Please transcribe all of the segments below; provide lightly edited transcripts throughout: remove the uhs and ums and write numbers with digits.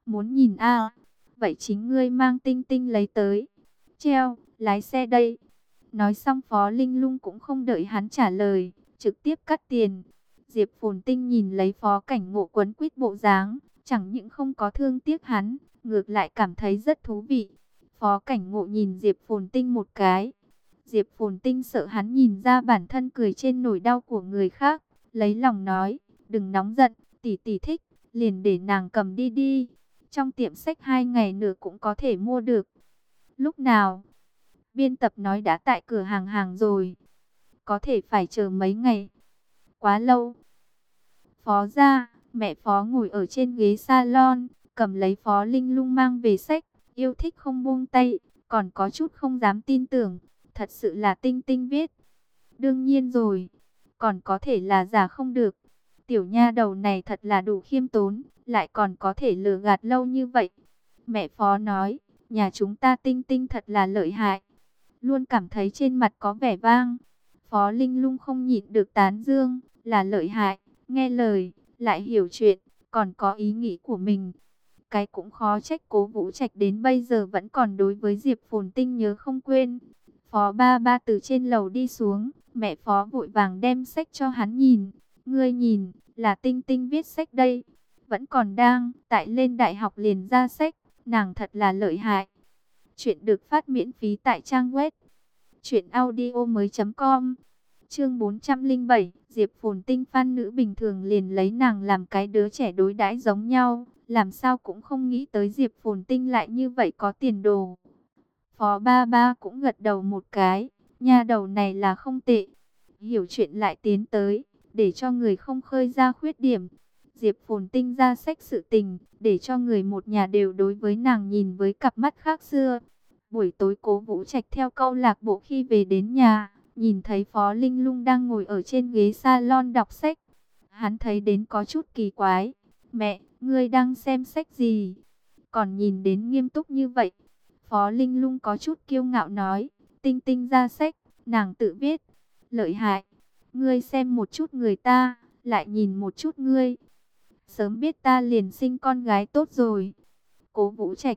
Muốn nhìn a? Vậy chính ngươi mang Tinh Tinh lấy tới. Treo, lái xe đây. Nói xong Phó Linh Lung cũng không đợi hắn trả lời, trực tiếp cắt tiền. Diệp Phồn Tinh nhìn lấy Phó Cảnh Ngộ quấn quýt bộ dáng, chẳng những không có thương tiếc hắn, ngược lại cảm thấy rất thú vị. Phó Cảnh Ngộ nhìn Diệp Phồn Tinh một cái. Diệp Phồn Tinh sợ hắn nhìn ra bản thân cười trên nỗi đau của người khác, lấy lòng nói, đừng nóng giận, tỷ tỷ thích, liền để nàng cầm đi đi. Trong tiệm sách 2 ngày nữa cũng có thể mua được. Lúc nào? Biên tập nói đã tại cửa hàng hàng rồi. Có thể phải chờ mấy ngày. Quá lâu. Phó gia, mẹ Phó ngồi ở trên ghế salon, cầm lấy Phó Linh Lung mang về sách, yêu thích không buông tay, còn có chút không dám tin tưởng, thật sự là Tinh Tinh viết. Đương nhiên rồi, còn có thể là giả không được. Tiểu nha đầu này thật là đủ khiêm tốn, lại còn có thể lừa gạt lâu như vậy. Mẹ Phó nói, nhà chúng ta Tinh Tinh thật là lợi hại, luôn cảm thấy trên mặt có vẻ vang. Phó Linh Lung không nhịn được tán dương, là lợi hại, nghe lời, lại hiểu chuyện, còn có ý nghĩ của mình. Cái cũng khó trách Cố Vũ Trạch đến bây giờ vẫn còn đối với Diệp Phồn Tinh nhớ không quên. Phó ba ba từ trên lầu đi xuống, mẹ Phó vội vàng đem sách cho hắn nhìn. Ngươi nhìn, là Tinh Tinh viết sách đây. Vẫn còn đang, tại lên đại học liền ra sách, nàng thật là lợi hại. Chuyện được phát miễn phí tại trang web truyệnaudiomoi.com. Chương 407, Diệp Phồn Tinh fan nữ bình thường liền lấy nàng làm cái đứa trẻ đối đãi giống nhau, làm sao cũng không nghĩ tới Diệp Phồn Tinh lại như vậy có tiền đồ. Phó ba ba cũng gật đầu một cái, nha đầu này là không tệ, hiểu chuyện lại tiến tới, để cho người không khơi ra khuyết điểm. Diệp Phồn Tinh ra sách sự tình, để cho người một nhà đều đối với nàng nhìn với cặp mắt khác xưa. Buổi tối Cố Vũ Trạch theo câu lạc bộ khi về đến nhà, nhìn thấy Phó Linh Lung đang ngồi ở trên ghế salon đọc sách. Hắn thấy đến có chút kỳ quái. Mẹ, ngươi đang xem sách gì? Còn nhìn đến nghiêm túc như vậy. Phó Linh Lung có chút kiêu ngạo nói, Tinh Tinh ra sách, nàng tự viết. Lợi hại, ngươi xem một chút người ta, lại nhìn một chút ngươi. Sớm biết ta liền sinh con gái tốt rồi. Cố Vũ Trạch.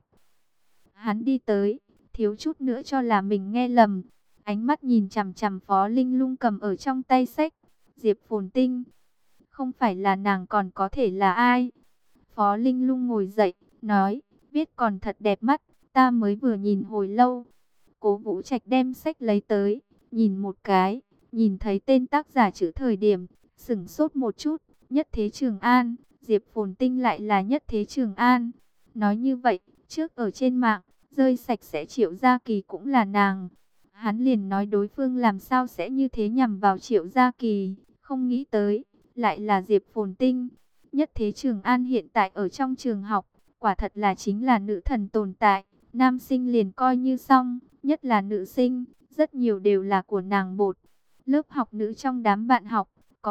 Hắn đi tới, thiếu chút nữa cho là mình nghe lầm. Ánh mắt nhìn chằm chằm Phó Linh Lung cầm ở trong tay sách. Diệp Phồn Tinh. Không phải là nàng còn có thể là ai? Phó Linh Lung ngồi dậy, nói, viết còn thật đẹp mắt, ta mới vừa nhìn hồi lâu. Cố Vũ Trạch đem sách lấy tới, nhìn một cái, nhìn thấy tên tác giả chữ thời điểm, sửng sốt một chút, Nhất Thế Trường An, Diệp Phồn Tinh lại là Nhất Thế Trường An. Nói như vậy, trước ở trên mạng, rơi sạch sẽ Triệu Gia Kỳ cũng là nàng. Hắn liền nói đối phương làm sao sẽ như thế nhằm vào Triệu Gia Kỳ, không nghĩ tới, lại là Diệp Phồn Tinh. Nhất Thế Trường An hiện tại ở trong trường học, quả thật là chính là nữ thần tồn tại, nam sinh liền coi như xong, nhất là nữ sinh, rất nhiều đều là của nàng bột. Lớp học nữ trong đám bạn học, có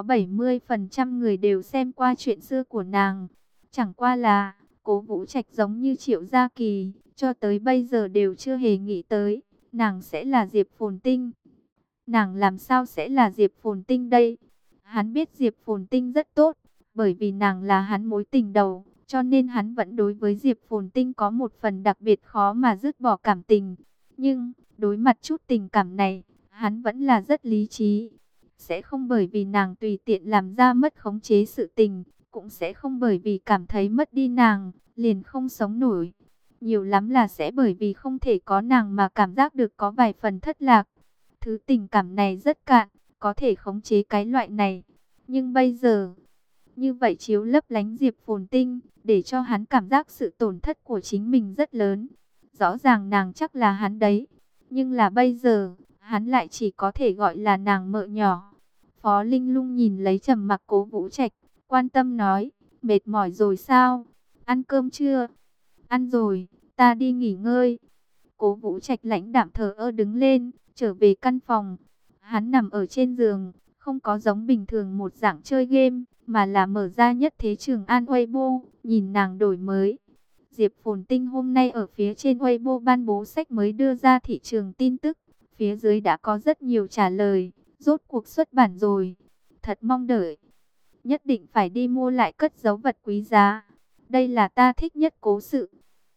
70% người đều xem qua chuyện xưa của nàng. Chẳng qua là, Cố Vũ Trạch giống như Triệu Gia Kỳ, cho tới bây giờ đều chưa hề nghĩ tới, nàng sẽ là Diệp Phồn Tinh. Nàng làm sao sẽ là Diệp Phồn Tinh đây? Hắn biết Diệp Phồn Tinh rất tốt, bởi vì nàng là hắn mối tình đầu, cho nên hắn vẫn đối với Diệp Phồn Tinh có một phần đặc biệt khó mà dứt bỏ cảm tình. Nhưng, đối mặt chút tình cảm này, hắn vẫn là rất lý trí. Sẽ không bởi vì nàng tùy tiện làm ra mất khống chế sự tình, cũng sẽ không bởi vì cảm thấy mất đi nàng, liền không sống nổi. Nhiều lắm là sẽ bởi vì không thể có nàng mà cảm giác được có vài phần thất lạc. Thứ tình cảm này rất cạn, có thể khống chế cái loại này. Nhưng bây giờ, như vậy chiếu lấp lánh Diệp Phồn Tinh, để cho hắn cảm giác sự tổn thất của chính mình rất lớn. Rõ ràng nàng chắc là hắn đấy, nhưng là bây giờ, hắn lại chỉ có thể gọi là nàng mợ nhỏ. Phó Linh Lung nhìn lấy trầm mặc Cố Vũ Trạch, quan tâm nói, mệt mỏi rồi sao? Ăn cơm chưa? Ăn rồi, ta đi nghỉ ngơi. Cố Vũ Trạch lãnh đạm thờ ơ đứng lên, trở về căn phòng. Hắn nằm ở trên giường, không có giống bình thường một dạng chơi game, mà là mở ra Nhất Thế Trường An Weibo, nhìn nàng đổi mới. Diệp Phồn Tinh hôm nay ở phía trên Weibo ban bố sách mới đưa ra thị trường tin tức. Phía dưới đã có rất nhiều trả lời, rốt cuộc xuất bản rồi. Thật mong đợi, nhất định phải đi mua lại cất giấu vật quý giá. Đây là ta thích nhất cố sự.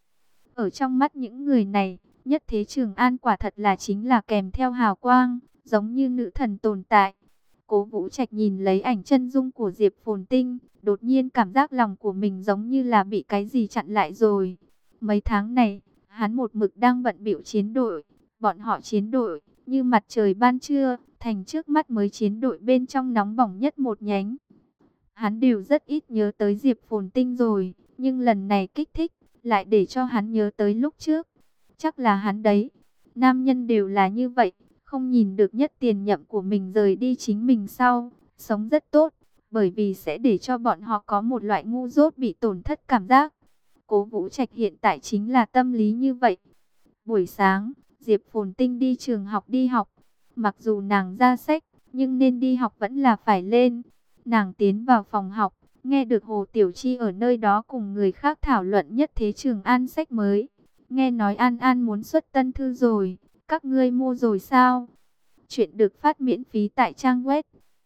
Ở trong mắt những người này, Nhất Thế Trường An quả thật là chính là kèm theo hào quang, giống như nữ thần tồn tại. Cố Vũ Trạch nhìn lấy ảnh chân dung của Diệp Phồn Tinh, đột nhiên cảm giác lòng của mình giống như là bị cái gì chặn lại rồi. Mấy tháng này, hắn một mực đang bận bịu chiến đội, bọn họ chiến đội như mặt trời ban trưa, thành trước mắt mới chiến đội bên trong nóng bỏng nhất một nhánh. Hắn đều rất ít nhớ tới Diệp Phồn Tinh rồi, nhưng lần này kích thích, lại để cho hắn nhớ tới lúc trước. Chắc là hắn đấy. Nam nhân đều là như vậy, không nhìn được nhất tiền nhậm của mình rời đi chính mình sau, sống rất tốt, bởi vì sẽ để cho bọn họ có một loại ngu dốt bị tổn thất cảm giác. Cố Vũ Trạch hiện tại chính là tâm lý như vậy. Buổi sáng, Diệp Phồn Tinh đi trường học đi học. Mặc dù nàng ra sách, nhưng nên đi học vẫn là phải lên. Nàng tiến vào phòng học, nghe được Hồ Tiểu Chi ở nơi đó cùng người khác thảo luận Nhất Thế Trường An sách mới. Nghe nói An An muốn xuất tân thư rồi, các ngươi mua rồi sao? Chuyện được phát miễn phí tại trang web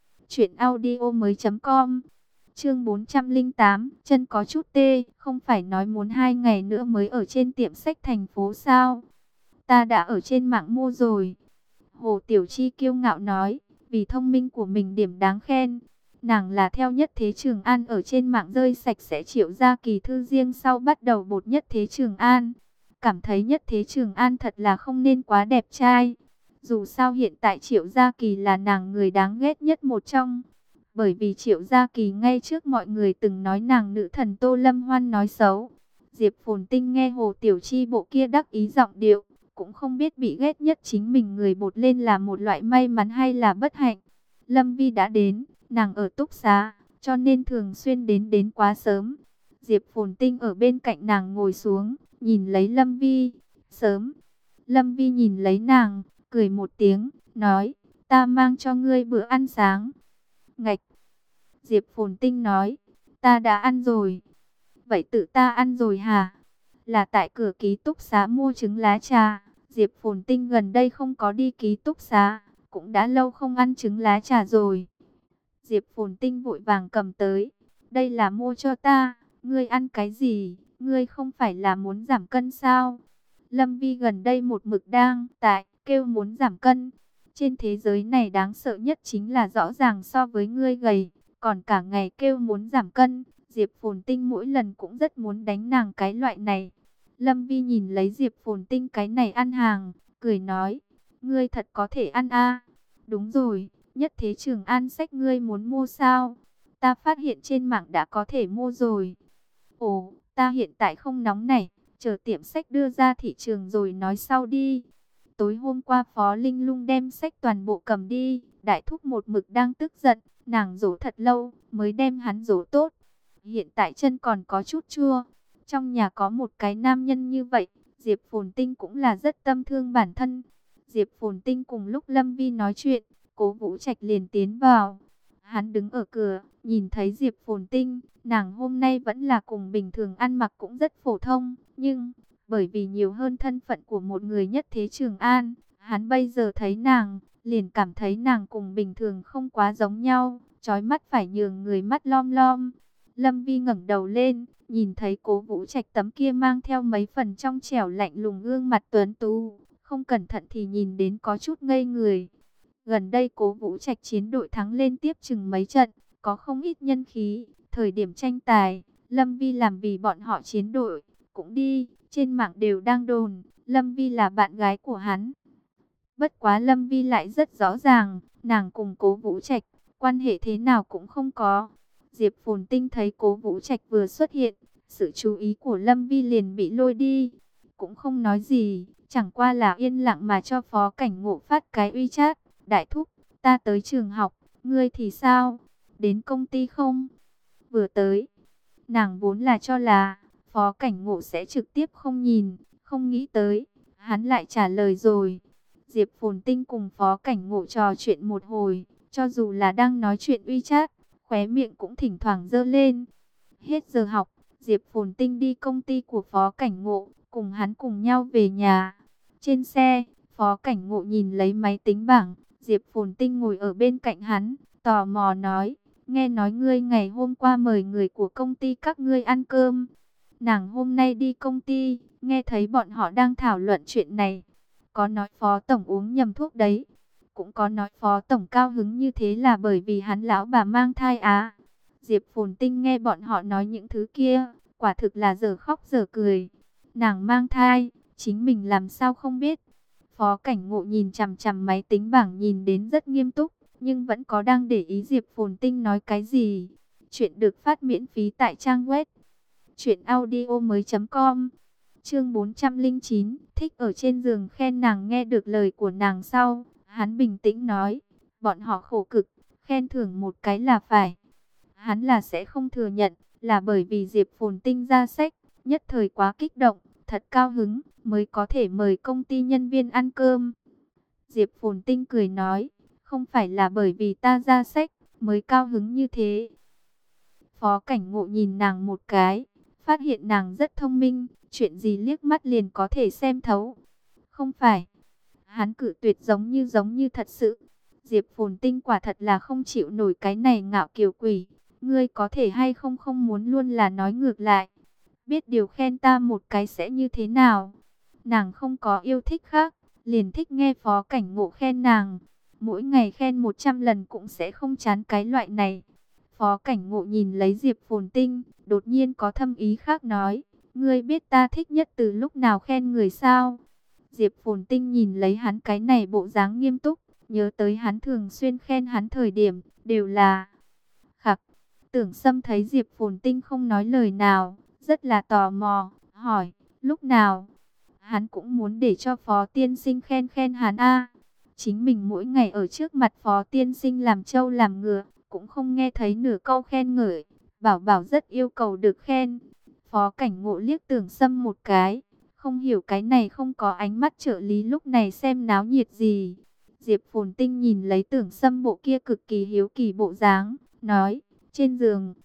truyệnaudiomoi.com. Chương 408, chân có chút tê, không phải nói muốn 2 ngày nữa mới ở trên tiệm sách thành phố sao? Ta đã ở trên mạng mua rồi. Hồ Tiểu Chi kiêu ngạo nói, vì thông minh của mình điểm đáng khen. Nàng là theo Nhất Thế Trường An ở trên mạng rơi sạch sẽ Triệu Gia Kỳ thư riêng sau bắt đầu bột Nhất Thế Trường An. Cảm thấy Nhất Thế Trường An thật là không nên quá đẹp trai. Dù sao hiện tại Triệu Gia Kỳ là nàng người đáng ghét nhất một trong. Bởi vì Triệu Gia Kỳ ngay trước mọi người từng nói nàng nữ thần Tô Lâm Hoan nói xấu. Diệp Phồn Tinh nghe Hồ Tiểu Chi bộ kia đắc ý giọng điệu, cũng không biết bị ghét nhất chính mình người bột lên là một loại may mắn hay là bất hạnh. Lâm Vi đã đến, nàng ở túc xá, cho nên thường xuyên đến quá sớm. Diệp Phồn Tinh ở bên cạnh nàng ngồi xuống, nhìn lấy Lâm Vi. Sớm. Lâm Vi nhìn lấy nàng, cười một tiếng, nói, ta mang cho ngươi bữa ăn sáng. Ngạch. Diệp Phồn Tinh nói, ta đã ăn rồi. Vậy tự ta ăn rồi hả? Là tại cửa ký túc xá mua trứng lá trà. Diệp Phồn Tinh gần đây không có đi ký túc xá, cũng đã lâu không ăn trứng lá trà rồi. Diệp Phồn Tinh vội vàng cầm tới. Đây là mua cho ta, ngươi ăn cái gì? Ngươi không phải là muốn giảm cân sao? Lâm Vi gần đây một mực đang kêu muốn giảm cân. Trên thế giới này đáng sợ nhất chính là rõ ràng so với ngươi gầy, còn cả ngày kêu muốn giảm cân. Diệp Phồn Tinh mỗi lần cũng rất muốn đánh nàng cái loại này. Lâm Vi nhìn lấy Diệp Phồn Tinh cái này ăn hàng, cười nói, ngươi thật có thể ăn a. Đúng rồi, Nhất Thế Trường An sách ngươi muốn mua sao? Ta phát hiện trên mạng đã có thể mua rồi. Ồ, ta hiện tại không nóng này, chờ tiệm sách đưa ra thị trường rồi nói sau đi. Tối hôm qua Phó Linh Lung đem sách toàn bộ cầm đi, đại thúc một mực đang tức giận, nàng dỗ thật lâu mới đem hắn dỗ tốt. Hiện tại chân còn có chút chua. Trong nhà có một cái nam nhân như vậy, Diệp Phồn Tinh cũng là rất tâm thương bản thân. Diệp Phồn Tinh cùng lúc Lâm Vi nói chuyện, Cố Vũ Trạch liền tiến vào. Hắn đứng ở cửa, nhìn thấy Diệp Phồn Tinh, nàng hôm nay vẫn là cùng bình thường ăn mặc cũng rất phổ thông, nhưng bởi vì nhiều hơn thân phận của một người Nhất Thế Trường An, hắn bây giờ thấy nàng, liền cảm thấy nàng cùng bình thường không quá giống nhau, chói mắt phải nhường người mắt lom lom. Lâm Vi ngẩng đầu lên, nhìn thấy Cố Vũ Trạch tấm kia mang theo mấy phần trong trẻo lạnh lùng gương mặt tuấn tú, không cẩn thận thì nhìn đến có chút ngây người. Gần đây Cố Vũ Trạch chiến đội thắng lên tiếp chừng mấy trận, có không ít nhân khí. Thời điểm tranh tài, Lâm Vi làm vì bọn họ chiến đội, cũng đi, trên mạng đều đang đồn, Lâm Vi là bạn gái của hắn. Bất quá Lâm Vi lại rất rõ ràng, nàng cùng Cố Vũ Trạch, quan hệ thế nào cũng không có. Diệp Phồn Tinh thấy Cố Vũ Trạch vừa xuất hiện, sự chú ý của Lâm Vi liền bị lôi đi. Cũng không nói gì, chẳng qua là yên lặng mà cho Phó Cảnh Ngộ phát cái WeChat. Đại thúc, ta tới trường học, ngươi thì sao? Đến công ty không? Vừa tới, nàng vốn là cho là Phó Cảnh Ngộ sẽ trực tiếp không nhìn, không nghĩ tới, hắn lại trả lời rồi. Diệp Phồn Tinh cùng Phó Cảnh Ngộ trò chuyện một hồi, cho dù là đang nói chuyện WeChat, khóe miệng cũng thỉnh thoảng giơ lên. Hết giờ học, Diệp Phồn Tinh đi công ty của Phó Cảnh Ngộ, cùng hắn cùng nhau về nhà. Trên xe, Phó Cảnh Ngộ nhìn lấy máy tính bảng, Diệp Phồn Tinh ngồi ở bên cạnh hắn, tò mò nói, nghe nói ngươi ngày hôm qua mời người của công ty các ngươi ăn cơm, Nàng hôm nay đi công ty, nghe thấy bọn họ đang thảo luận chuyện này. Có nói Phó Tổng uống nhầm thuốc đấy. Cũng có nói Phó Tổng cao hứng như thế là bởi vì hắn lão bà mang thai á. Diệp Phồn Tinh nghe bọn họ nói những thứ kia, quả thực là giờ khóc giờ cười. Nàng mang thai, chính mình làm sao không biết. Phó Cảnh Ngộ nhìn chằm chằm máy tính bảng nhìn đến rất nghiêm túc, nhưng vẫn có đang để ý Diệp Phồn Tinh nói cái gì. Chuyện được phát miễn phí tại trang web truyệnaudiomoi.com. Chương 409, thích ở trên giường khen nàng. Nghe được lời của nàng sau, hắn bình tĩnh nói, bọn họ khổ cực, khen thưởng một cái là phải. Hắn là sẽ không thừa nhận, là bởi vì Diệp Phồn Tinh ra sách, nhất thời quá kích động, thật cao hứng, mới có thể mời công ty nhân viên ăn cơm. Diệp Phồn Tinh cười nói, không phải là bởi vì ta ra sách, mới cao hứng như thế. Phó Cảnh Ngộ nhìn nàng một cái, phát hiện nàng rất thông minh, chuyện gì liếc mắt liền có thể xem thấu. Không phải, hắn cự tuyệt giống như thật sự. Diệp Phồn Tinh quả thật là không chịu nổi cái này ngạo kiều quỷ. Ngươi có thể hay không không muốn luôn là nói ngược lại. Biết điều khen ta một cái sẽ như thế nào. Nàng không có yêu thích khác, liền thích nghe Phó Cảnh Ngộ khen nàng. Mỗi ngày khen 100 lần cũng sẽ không chán cái loại này. Phó Cảnh Ngộ nhìn lấy Diệp Phồn Tinh, đột nhiên có thâm ý khác nói. Ngươi biết ta thích nhất từ lúc nào khen người sao? Diệp Phồn Tinh nhìn lấy hắn cái này bộ dáng nghiêm túc, nhớ tới hắn thường xuyên khen hắn thời điểm, đều là khặc. Tưởng Sâm thấy Diệp Phồn Tinh không nói lời nào, rất là tò mò, hỏi, lúc nào? Hắn cũng muốn để cho Phó Tiên Sinh khen khen hắn a. Chính mình mỗi ngày ở trước mặt Phó Tiên Sinh làm trâu làm ngựa, cũng không nghe thấy nửa câu khen ngợi, bảo bảo rất yêu cầu được khen. Phó Cảnh Ngộ liếc Tưởng Sâm một cái, không hiểu cái này không có ánh mắt trợ lý lúc này xem náo nhiệt gì. Diệp Phồn Tinh nhìn lấy Tưởng Sâm bộ kia cực kỳ hiếu kỳ bộ dáng, nói, trên giường.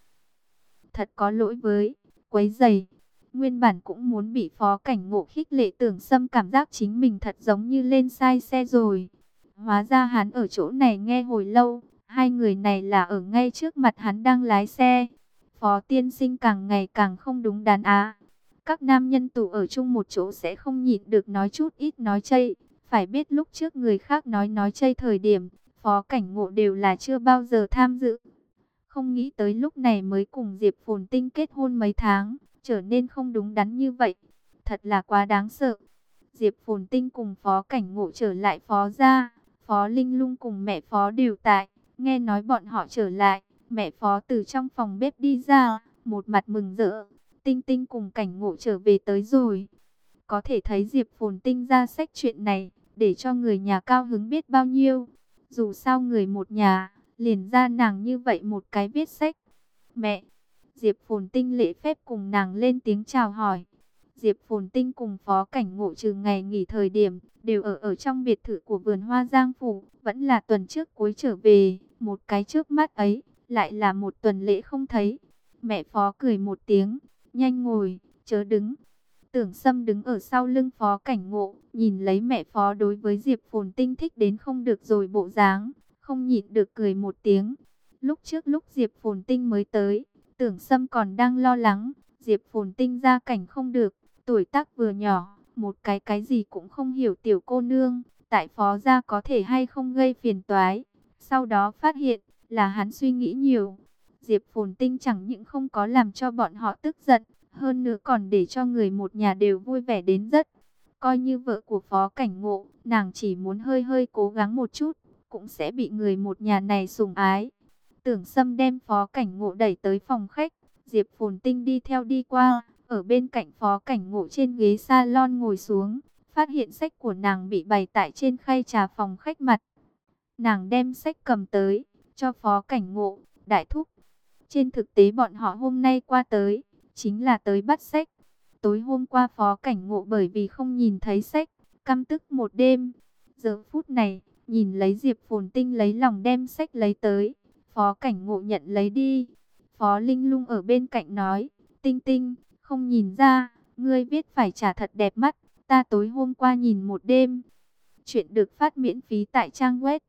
Thật có lỗi với, quấy rầy. Nguyên bản cũng muốn bị Phó Cảnh Ngộ khích lệ, Tưởng Sâm cảm giác chính mình thật giống như lên sai xe rồi. Hóa ra hắn ở chỗ này nghe hồi lâu, hai người này là ở ngay trước mặt hắn đang lái xe. Phó Tiên Sinh càng ngày càng không đúng đắn á. Các nam nhân tụ ở chung một chỗ sẽ không nhịn được nói chút ít nói chây. Phải biết lúc trước người khác nói chây thời điểm, Phó Cảnh Ngộ đều là chưa bao giờ tham dự. Không nghĩ tới lúc này mới cùng Diệp Phồn Tinh kết hôn mấy tháng, trở nên không đúng đắn như vậy. Thật là quá đáng sợ. Diệp Phồn Tinh cùng Phó Cảnh Ngộ trở lại Phó gia, Phó Linh Lung cùng mẹ Phó đều tại. Nghe nói bọn họ trở lại, mẹ Phó từ trong phòng bếp đi ra, một mặt mừng rỡ. Tinh Tinh cùng Cảnh Ngộ trở về tới rồi. Có thể thấy Diệp Phồn Tinh ra sách chuyện này, để cho người nhà cao hứng biết bao nhiêu. Dù sao người một nhà, liền ra nàng như vậy một cái viết sách. Mẹ, Diệp Phồn Tinh lễ phép cùng nàng lên tiếng chào hỏi. Diệp Phồn Tinh cùng Phó Cảnh Ngộ trừ ngày nghỉ thời điểm, đều ở trong biệt thự của vườn hoa Giang Phủ. Vẫn là tuần trước cuối trở về, một cái trước mắt ấy, lại là một tuần lễ không thấy. Mẹ Phó cười một tiếng, nhanh ngồi, chớ đứng. Tưởng Sâm đứng ở sau lưng Phó Cảnh Ngộ, nhìn lấy mẹ Phó đối với Diệp Phồn Tinh thích đến không được rồi bộ dáng, không nhịn được cười một tiếng. Lúc trước lúc Diệp Phồn Tinh mới tới, Tưởng Sâm còn đang lo lắng, Diệp Phồn Tinh gia cảnh không được, tuổi tác vừa nhỏ, một cái gì cũng không hiểu tiểu cô nương, tại Phó gia có thể hay không gây phiền toái. Sau đó phát hiện là hắn suy nghĩ nhiều. Diệp Phồn Tinh chẳng những không có làm cho bọn họ tức giận, hơn nữa còn để cho người một nhà đều vui vẻ đến rất. Coi như vợ của Phó Cảnh Ngộ, nàng chỉ muốn hơi hơi cố gắng một chút, cũng sẽ bị người một nhà này sủng ái. Tưởng Sâm đem Phó Cảnh Ngộ đẩy tới phòng khách, Diệp Phồn Tinh đi theo đi qua, ở bên cạnh Phó Cảnh Ngộ trên ghế salon ngồi xuống, phát hiện sách của nàng bị bày tại trên khay trà phòng khách mặt. Nàng đem sách cầm tới, cho Phó Cảnh Ngộ, đại thúc. Trên thực tế bọn họ hôm nay qua tới, chính là tới bắt sách. Tối hôm qua Phó Cảnh Ngộ bởi vì không nhìn thấy sách, căm tức một đêm. Giờ phút này, nhìn lấy Diệp Phồn Tinh lấy lòng đem sách lấy tới, Phó Cảnh Ngộ nhận lấy đi. Phó Linh Lung ở bên cạnh nói, Tinh Tinh, không nhìn ra, ngươi viết phải trả thật đẹp mắt, ta tối hôm qua nhìn một đêm. Chuyện được phát miễn phí tại trang web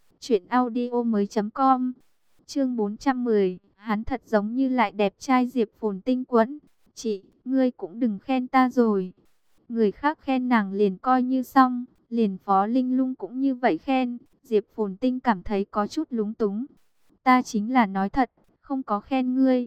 truyệnaudiomoi.com. Chương 410, hắn thật giống như lại đẹp trai. Diệp Phồn Tinh quẫn, chị, ngươi cũng đừng khen ta rồi. Người khác khen nàng liền coi như xong, liền Phó Linh Lung cũng như vậy khen. Diệp Phồn Tinh cảm thấy có chút lúng túng. Ta chính là nói thật, không có khen ngươi.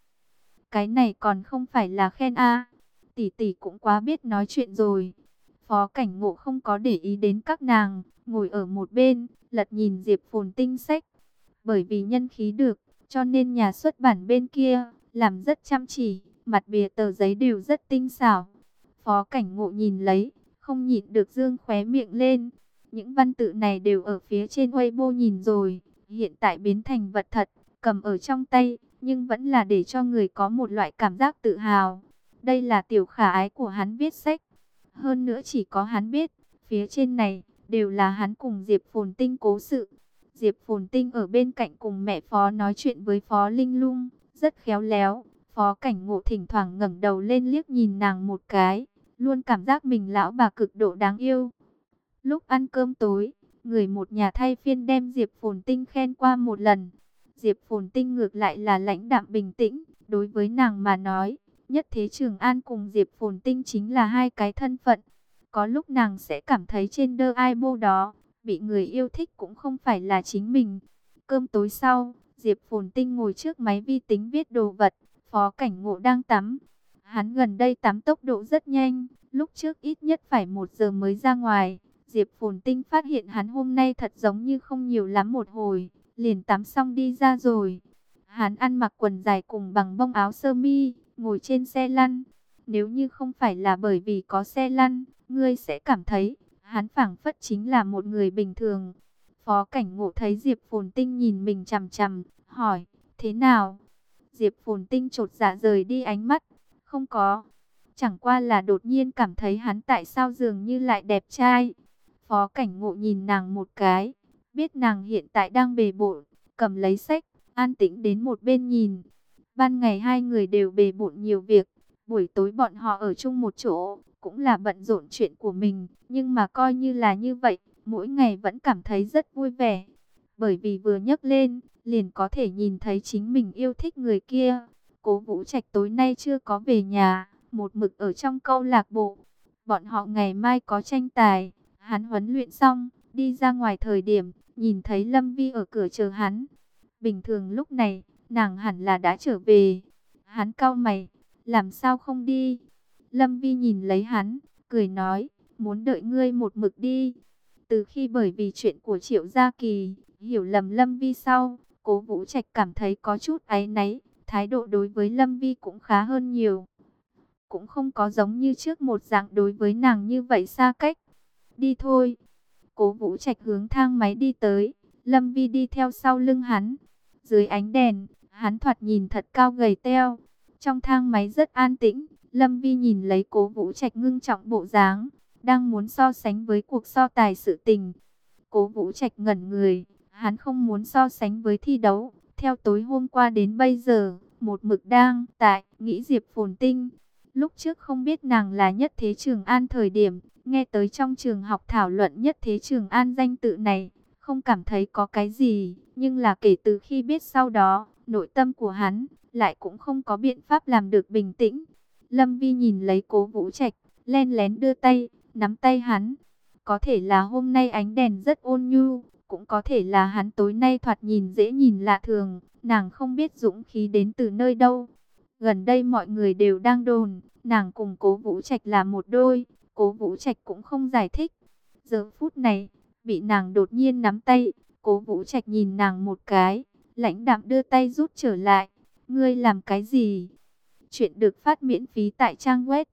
Cái này còn không phải là khen a. Tỷ tỷ cũng quá biết nói chuyện rồi. Phó Cảnh Ngộ không có để ý đến các nàng, ngồi ở một bên, lật nhìn Diệp Phồn Tinh sách. Bởi vì nhân khí được, cho nên nhà xuất bản bên kia làm rất chăm chỉ, mặt bìa tờ giấy đều rất tinh xảo. Phó Cảnh Ngộ nhìn lấy, không nhịn được dương khóe miệng lên. Những văn tự này đều ở phía trên Weibo nhìn rồi, hiện tại biến thành vật thật, cầm ở trong tay, nhưng vẫn là để cho người có một loại cảm giác tự hào. Đây là tiểu khả ái của hắn viết sách. Hơn nữa chỉ có hắn biết, phía trên này đều là hắn cùng Diệp Phồn Tinh cố sự. Diệp Phồn Tinh ở bên cạnh cùng mẹ Phó nói chuyện với Phó Linh Lung, rất khéo léo. Phó Cảnh Ngộ thỉnh thoảng ngẩng đầu lên liếc nhìn nàng một cái, luôn cảm giác mình lão bà cực độ đáng yêu. Lúc ăn cơm tối, người một nhà thay phiên đem Diệp Phồn Tinh khen qua một lần. Diệp Phồn Tinh ngược lại là lãnh đạm bình tĩnh, đối với nàng mà nói, Nhất Thế Trường An cùng Diệp Phồn Tinh chính là hai cái thân phận. Có lúc nàng sẽ cảm thấy trên đơ ai bô đó, bị người yêu thích cũng không phải là chính mình. Cơm tối sau, Diệp Phồn Tinh ngồi trước máy vi tính viết đồ vật, Phó Cảnh Ngộ đang tắm. Hắn gần đây tắm tốc độ rất nhanh, lúc trước ít nhất phải 1 giờ mới ra ngoài. Diệp Phồn Tinh phát hiện hắn hôm nay thật giống như không nhiều lắm một hồi, liền tắm xong đi ra rồi. Hắn ăn mặc quần dài cùng bằng bông áo sơ mi, ngồi trên xe lăn. Nếu như không phải là bởi vì có xe lăn, ngươi sẽ cảm thấy hắn phảng phất chính là một người bình thường. Phó Cảnh Ngộ thấy Diệp Phồn Tinh nhìn mình chằm chằm, hỏi, thế nào? Diệp Phồn Tinh chột dạ rời đi ánh mắt, không có. Chẳng qua là đột nhiên cảm thấy hắn tại sao dường như lại đẹp trai. Phó Cảnh Ngộ nhìn nàng một cái, biết nàng hiện tại đang bề bộn, cầm lấy sách, an tĩnh đến một bên nhìn. Ban ngày hai người đều bề bộn nhiều việc, buổi tối bọn họ ở chung một chỗ, cũng là bận rộn chuyện của mình, nhưng mà coi như là như vậy, mỗi ngày vẫn cảm thấy rất vui vẻ. Bởi vì vừa nhấc lên, liền có thể nhìn thấy chính mình yêu thích người kia. Cố Vũ Trạch tối nay chưa có về nhà, một mực ở trong câu lạc bộ. Bọn họ ngày mai có tranh tài, hắn huấn luyện xong, đi ra ngoài thời điểm, nhìn thấy Lâm Vi ở cửa chờ hắn. Bình thường lúc này, nàng hẳn là đã trở về. Hắn cau mày, làm sao không đi? Lâm Vi nhìn lấy hắn, cười nói, muốn đợi ngươi một mực đi. Từ khi bởi vì chuyện của Triệu Gia Kỳ, hiểu lầm Lâm Vi sau, Cố Vũ Trạch cảm thấy có chút áy náy, thái độ đối với Lâm Vi cũng khá hơn nhiều. Cũng không có giống như trước một dạng đối với nàng như vậy xa cách. Đi thôi. Cố Vũ Trạch hướng thang máy đi tới, Lâm Vi đi theo sau lưng hắn. Dưới ánh đèn, hắn thoạt nhìn thật cao gầy teo. Trong thang máy rất an tĩnh, Lâm Vi nhìn lấy Cố Vũ Trạch ngưng trọng bộ dáng, đang muốn so sánh với cuộc so tài sự tình. Cố Vũ Trạch ngẩn người, hắn không muốn so sánh với thi đấu. Theo tối hôm qua đến bây giờ, một mực đang tại nghĩ Diệp Phồn Tinh. Lúc trước không biết nàng là Nhất Thế Trường An thời điểm, nghe tới trong trường học thảo luận Nhất Thế Trường An danh tự này, không cảm thấy có cái gì, nhưng là kể từ khi biết sau đó, nội tâm của hắn lại cũng không có biện pháp làm được bình tĩnh. Lâm Vi nhìn lấy Cố Vũ Trạch, len lén đưa tay, nắm tay hắn. Có thể là hôm nay ánh đèn rất ôn nhu, cũng có thể là hắn tối nay thoạt nhìn dễ nhìn lạ thường, nàng không biết dũng khí đến từ nơi đâu. Gần đây mọi người đều đang đồn, nàng cùng Cố Vũ Trạch là một đôi, Cố Vũ Trạch cũng không giải thích. Giờ phút này, bị nàng đột nhiên nắm tay, Cố Vũ Trạch nhìn nàng một cái, lãnh đạm đưa tay rút trở lại. Ngươi làm cái gì? Chuyện được phát miễn phí tại trang web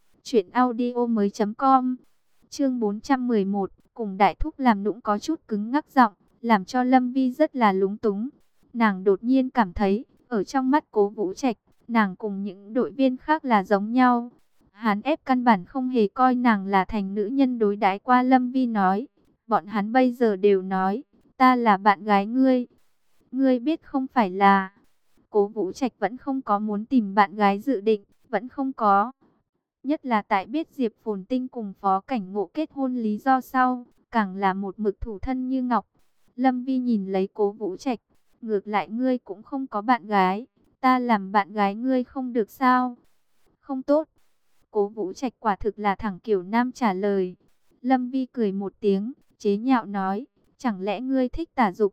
truyệnaudiomoi.com. Chương 411, cùng Đại Thúc làm nũng có chút cứng ngắc giọng, làm cho Lâm Vi rất là lúng túng. Nàng đột nhiên cảm thấy, ở trong mắt Cố Vũ Trạch, nàng cùng những đội viên khác là giống nhau. Hắn ép căn bản không hề coi nàng là thành nữ nhân đối đãi qua. Lâm Vi nói, bọn hắn bây giờ đều nói, ta là bạn gái ngươi. Ngươi biết không phải là... Cố Vũ Trạch vẫn không có muốn tìm bạn gái dự định, vẫn không có. Nhất là tại biết Diệp Phồn Tinh cùng Phó Cảnh Ngộ kết hôn lý do sau, càng là một mực thủ thân như ngọc. Lâm Vi nhìn lấy Cố Vũ Trạch, ngược lại ngươi cũng không có bạn gái, ta làm bạn gái ngươi không được sao? không tốt. Cố Vũ Trạch quả thực là thẳng kiểu nam trả lời. Lâm Vi cười một tiếng, chế nhạo nói, chẳng lẽ ngươi thích Tả Dục?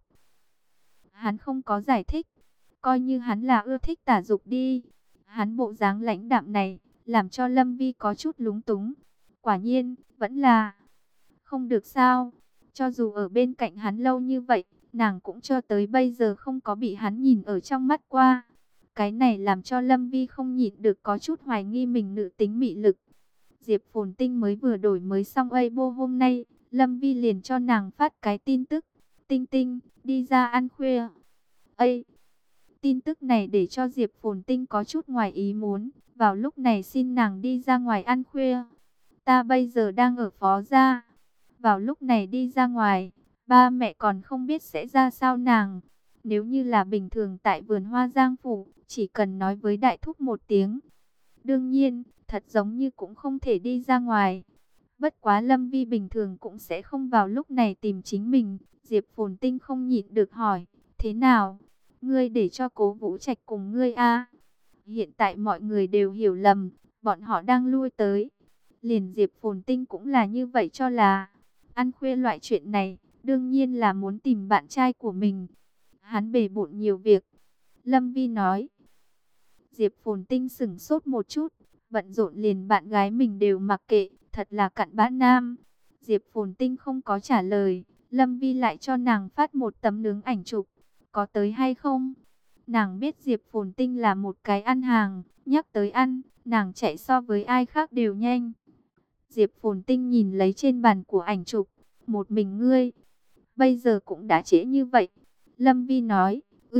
Hắn không có giải thích, coi như hắn là ưa thích Tả Dục đi. Hắn bộ dáng lãnh đạm này, làm cho Lâm Vi có chút lúng túng. Quả nhiên, vẫn là không được sao. Cho dù ở bên cạnh hắn lâu như vậy, nàng cũng cho tới bây giờ không có bị hắn nhìn ở trong mắt qua. Cái này làm cho Lâm Vi không nhịn được có chút hoài nghi mình nữ tính mị lực. Diệp Phồn Tinh mới vừa đổi mới xong Weibo hôm nay, Lâm Vi liền cho nàng phát cái tin tức. Tinh Tinh, đi ra ăn khuya. Ây! Tin tức này để cho Diệp Phồn Tinh có chút ngoài ý muốn. Vào lúc này xin nàng đi ra ngoài ăn khuya. Ta bây giờ đang ở Phó Gia. Vào lúc này đi ra ngoài, ba mẹ còn không biết sẽ ra sao nàng. Nếu như là bình thường tại vườn hoa Giang Phủ, chỉ cần nói với đại thúc một tiếng. Đương nhiên, thật giống như cũng không thể đi ra ngoài. Bất quá Lâm Vi bình thường cũng sẽ không vào lúc này tìm chính mình. Diệp Phồn Tinh không nhịn được hỏi, thế nào? Ngươi để cho Cố Vũ Trạch cùng ngươi a? Hiện tại mọi người đều hiểu lầm, bọn họ đang lui tới. Liền Diệp Phồn Tinh cũng là như vậy cho là. Ăn khuya loại chuyện này, đương nhiên là muốn tìm bạn trai của mình. Hắn bề bộn nhiều việc. Lâm Vi nói. Diệp Phồn Tinh sửng sốt một chút, bận rộn liền bạn gái mình đều mặc kệ, thật là cặn bã nam. Diệp Phồn Tinh không có trả lời, Lâm Vi lại cho nàng phát một tấm nướng ảnh chụp, có tới hay không? Nàng biết Diệp Phồn Tinh là một cái ăn hàng, nhắc tới ăn, nàng chạy so với ai khác đều nhanh. Diệp Phồn Tinh nhìn lấy trên bàn của ảnh chụp, một mình ngươi, bây giờ cũng đã trễ như vậy. Lâm Vi nói,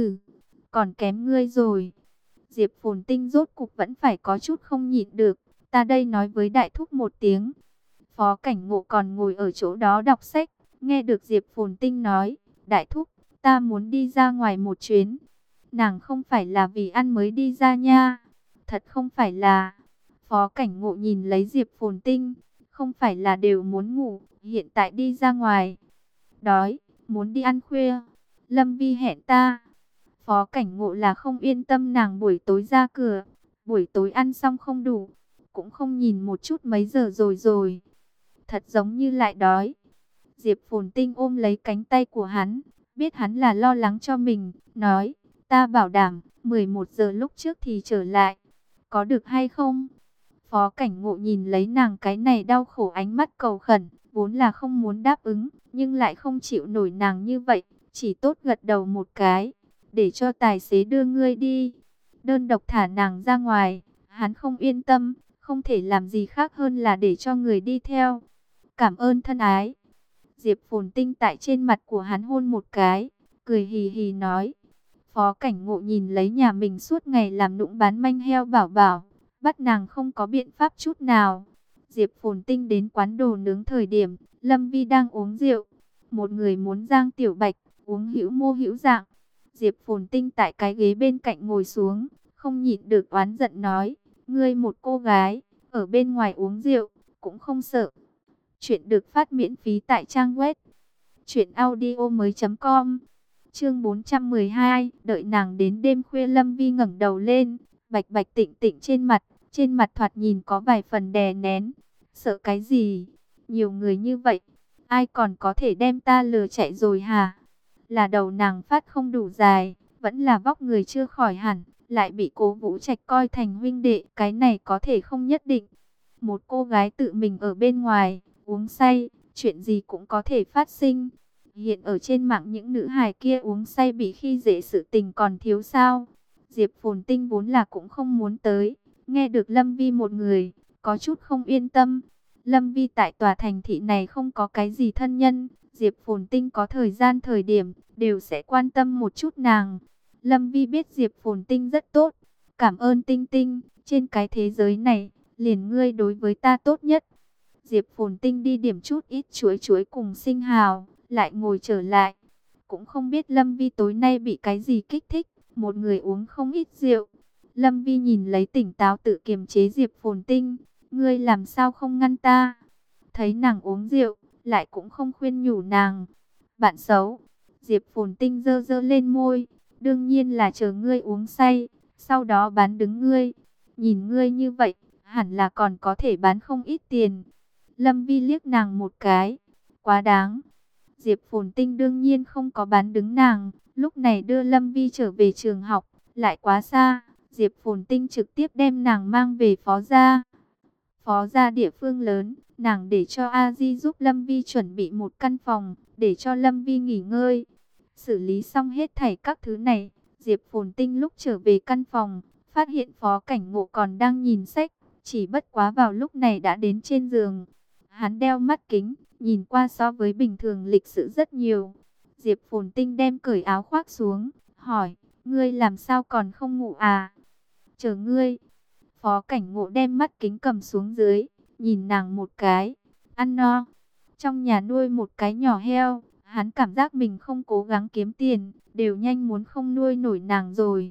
còn kém ngươi rồi. Diệp Phồn Tinh rốt cục vẫn phải có chút không nhịn được, ta đây nói với đại thúc một tiếng. Phó Cảnh Ngộ còn ngồi ở chỗ đó đọc sách, nghe được Diệp Phồn Tinh nói, đại thúc, ta muốn đi ra ngoài một chuyến. Nàng không phải là vì ăn mới đi ra nha, thật không phải là. Phó Cảnh Ngộ nhìn lấy Diệp Phồn Tinh, không phải là đều muốn ngủ, hiện tại đi ra ngoài. Đói, muốn đi ăn khuya. Lâm Vi hẹn ta. Phó Cảnh Ngộ là không yên tâm nàng buổi tối ra cửa, buổi tối ăn xong không đủ, cũng không nhìn một chút mấy giờ rồi. Thật giống như lại đói. Diệp Phồn Tinh ôm lấy cánh tay của hắn, biết hắn là lo lắng cho mình, nói, ta bảo đảm, 11 giờ lúc trước thì trở lại. Có được hay không? Phó Cảnh Ngộ nhìn lấy nàng cái này đau khổ ánh mắt cầu khẩn, vốn là không muốn đáp ứng, nhưng lại không chịu nổi nàng như vậy, chỉ tốt gật đầu một cái, để cho tài xế đưa ngươi đi. Đơn độc thả nàng ra ngoài, hắn không yên tâm, không thể làm gì khác hơn là để cho người đi theo. Cảm ơn thân ái. Diệp Phồn Tinh tại trên mặt của hắn hôn một cái, cười hì hì nói. Phó Cảnh Ngộ nhìn lấy nhà mình suốt ngày làm nũng bán manh heo bảo bảo, bắt nàng không có biện pháp chút nào. Diệp Phồn Tinh đến quán đồ nướng thời điểm, Lâm Vi đang uống rượu. Một người muốn Giang Tiểu Bạch, uống hữu mô hữu dạng. Diệp Phồn Tinh tại cái ghế bên cạnh ngồi xuống, không nhịn được oán giận nói, ngươi một cô gái, ở bên ngoài uống rượu, cũng không sợ. Chuyện được phát miễn phí tại trang web truyệnaudiomoi.com. Chương 412, đợi nàng đến đêm khuya. Lâm Vi ngẩng đầu lên, bạch bạch tịnh tịnh trên mặt thoạt nhìn có vài phần đè nén. Sợ cái gì? Nhiều người như vậy, ai còn có thể đem ta lừa chạy rồi hả? Là đầu nàng phát không đủ dài, vẫn là vóc người chưa khỏi hẳn, lại bị Cố Vũ Trạch coi thành huynh đệ, cái này có thể không nhất định. Một cô gái tự mình ở bên ngoài, uống say, chuyện gì cũng có thể phát sinh. Hiện ở trên mạng những nữ hài kia uống say bị khi dễ sự tình còn thiếu sao? Diệp Phồn Tinh vốn là cũng không muốn tới, nghe được Lâm Vi một người, có chút không yên tâm. Lâm Vi tại tòa thành thị này không có cái gì thân nhân, Diệp Phồn Tinh có thời gian thời điểm, đều sẽ quan tâm một chút nàng. Lâm Vi biết Diệp Phồn Tinh rất tốt, cảm ơn Tinh Tinh, trên cái thế giới này, liền ngươi đối với ta tốt nhất. Diệp Phồn Tinh đi điểm chút ít chuối cùng Sinh Hào, lại ngồi trở lại. Cũng không biết Lâm Vi tối nay bị cái gì kích thích, một người uống không ít rượu. Lâm Vi nhìn lấy tỉnh táo tự kiềm chế Diệp Phồn Tinh, ngươi làm sao không ngăn ta? Thấy nàng uống rượu, lại cũng không khuyên nhủ nàng. Bạn xấu. Diệp Phồn Tinh giơ giơ lên môi, đương nhiên là chờ ngươi uống say, sau đó bán đứng ngươi. Nhìn ngươi như vậy, hẳn là còn có thể bán không ít tiền. Lâm Vi liếc nàng một cái, quá đáng. Diệp Phồn Tinh đương nhiên không có bán đứng nàng, lúc này đưa Lâm Vi trở về trường học, lại quá xa. Diệp Phồn Tinh trực tiếp đem nàng mang về Phó Gia. Phó Gia địa phương lớn, nàng để cho A Di giúp Lâm Vi chuẩn bị một căn phòng, để cho Lâm Vi nghỉ ngơi. Xử lý xong hết thảy các thứ này, Diệp Phồn Tinh lúc trở về căn phòng, phát hiện Phó Cảnh Ngộ còn đang nhìn sách, chỉ bất quá vào lúc này đã đến trên giường. Hắn đeo mắt kính, nhìn qua so với bình thường lịch sự rất nhiều. Diệp Phồn Tinh đem cởi áo khoác xuống, hỏi, ngươi làm sao còn không ngủ à? Chờ ngươi. Phó Cảnh Ngộ đem mắt kính cầm xuống dưới, nhìn nàng một cái, ăn no. Trong nhà nuôi một cái nhỏ heo, hắn cảm giác mình không cố gắng kiếm tiền, đều nhanh muốn không nuôi nổi nàng rồi.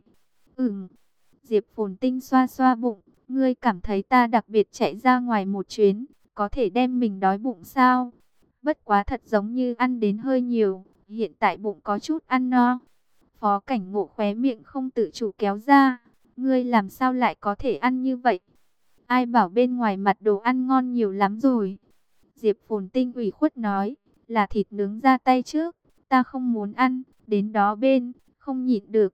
Diệp Phồn Tinh xoa xoa bụng, ngươi cảm thấy ta đặc biệt chạy ra ngoài một chuyến, có thể đem mình đói bụng sao? Bất quá thật giống như ăn đến hơi nhiều, hiện tại bụng có chút ăn no. Phó Cảnh Ngộ khóe miệng không tự chủ kéo ra, ngươi làm sao lại có thể ăn như vậy? Ai bảo bên ngoài mặt đồ ăn ngon nhiều lắm rồi. Diệp Phồn Tinh ủy khuất nói, là thịt nướng ra tay trước, ta không muốn ăn, đến đó bên, không nhịn được.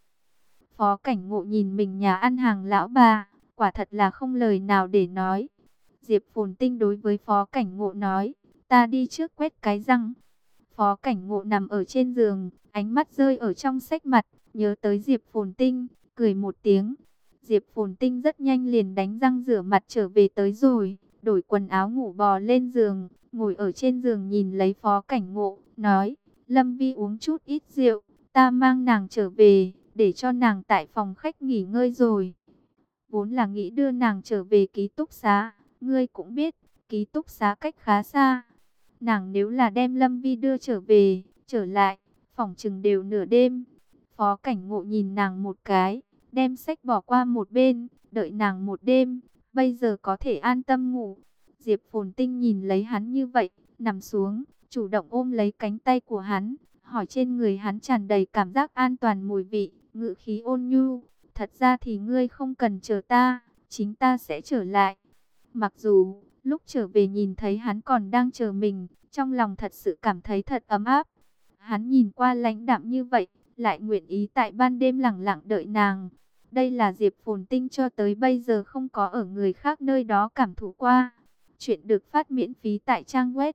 Phó Cảnh Ngộ nhìn mình nhà ăn hàng lão bà, quả thật là không lời nào để nói. Diệp Phồn Tinh đối với Phó Cảnh Ngộ nói, ta đi trước quét cái răng. Phó Cảnh Ngộ nằm ở trên giường, ánh mắt rơi ở trong sách mặt, nhớ tới Diệp Phồn Tinh, cười một tiếng. Diệp Phồn Tinh rất nhanh liền đánh răng rửa mặt trở về tới rồi, đổi quần áo ngủ bò lên giường, ngồi ở trên giường nhìn lấy Phó Cảnh Ngộ, nói, Lâm Vi uống chút ít rượu, ta mang nàng trở về, để cho nàng tại phòng khách nghỉ ngơi rồi. Vốn là nghĩ đưa nàng trở về ký túc xá, ngươi cũng biết, ký túc xá cách khá xa. Nàng nếu là đem Lâm Vi đưa trở về, trở lại, phỏng chừng đều nửa đêm. Phó Cảnh Ngộ nhìn nàng một cái, đem sách bỏ qua một bên, đợi nàng một đêm, bây giờ có thể an tâm ngủ. Diệp Phồn Tinh nhìn lấy hắn như vậy, nằm xuống, chủ động ôm lấy cánh tay của hắn, hỏi trên người hắn tràn đầy cảm giác an toàn mùi vị, ngữ khí ôn nhu. Thật ra thì ngươi không cần chờ ta, chính ta sẽ trở lại. Mặc dù lúc trở về nhìn thấy hắn còn đang chờ mình, trong lòng thật sự cảm thấy thật ấm áp. Hắn nhìn qua lãnh đạm như vậy, lại nguyện ý tại ban đêm lặng lặng đợi nàng. Đây là Diệp Phồn Tinh cho tới bây giờ không có ở người khác nơi đó cảm thụ qua. Chuyện được phát miễn phí tại trang web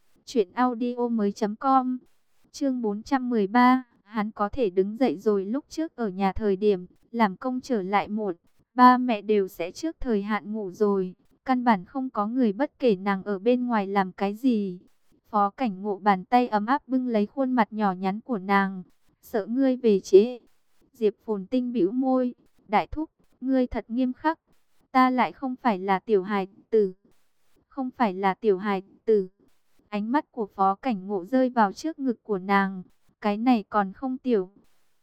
truyệnaudiomoi.com. Chương 413, hắn có thể đứng dậy rồi. Lúc trước ở nhà thời điểm làm công trở lại muộn, ba mẹ đều sẽ trước thời hạn ngủ rồi, căn bản không có người bất kể nàng ở bên ngoài làm cái gì. Phó Cảnh Ngộ bàn tay ấm áp bưng lấy khuôn mặt nhỏ nhắn của nàng, sợ ngươi về trễ. Diệp Phồn Tinh bĩu môi, đại thúc, ngươi thật nghiêm khắc, ta lại không phải là tiểu hài tử. Không phải là tiểu hài tử. Ánh mắt của Phó Cảnh Ngộ rơi vào trước ngực của nàng, cái này còn không tiểu.